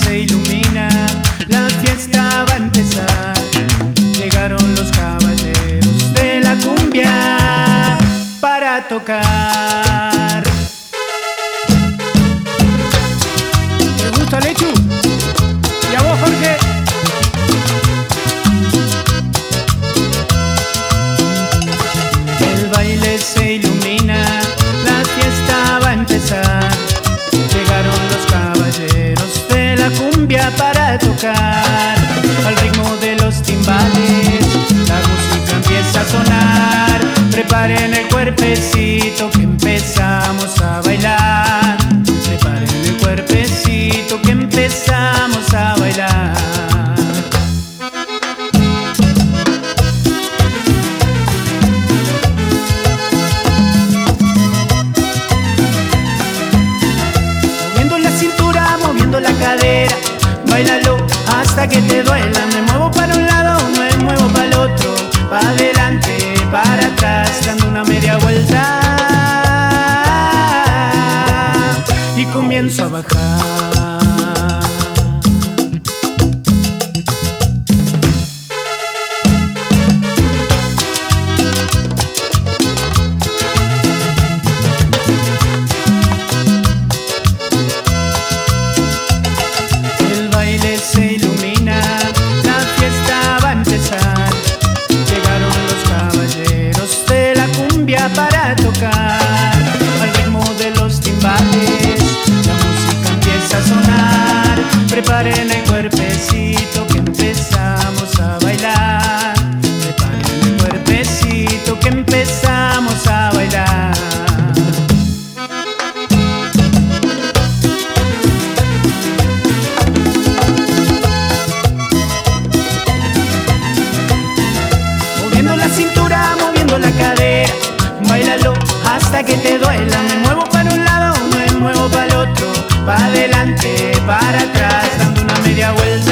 se ilumina, la fiesta va a empezar. Llegaron los caballeros de la cumbia para tocar. ¿Te gusta, Lechu? ¿Y a vos, Jorge? El baile se ilumina, la fiesta va a empezar. Llegaron los caballeros de la cumbia para tocar. Al ritmo de los timbales, la música empieza a sonar. Preparen el cuerpecito que empezamos a bailar. Preparen el cuerpecito que empezamos a bailar. La cadera, báilalo hasta que te duela. Me muevo para un lado, me muevo para el otro, para adelante, para atrás, dando una media vuelta y comienzo a bajar. Se ilumina, la fiesta va a empezar. Llegaron los caballeros de la cumbia para tocar. Al ritmo de los timbales, la música empieza a sonar. Preparen el cuerpecito que empezamos a bailar. Preparen el cuerpecito que empezamos a bailar. Cintura, moviendo la cadera, báilalo hasta que te duela. Me muevo para un lado, me muevo para el otro, para adelante, para atrás, dando una media vuelta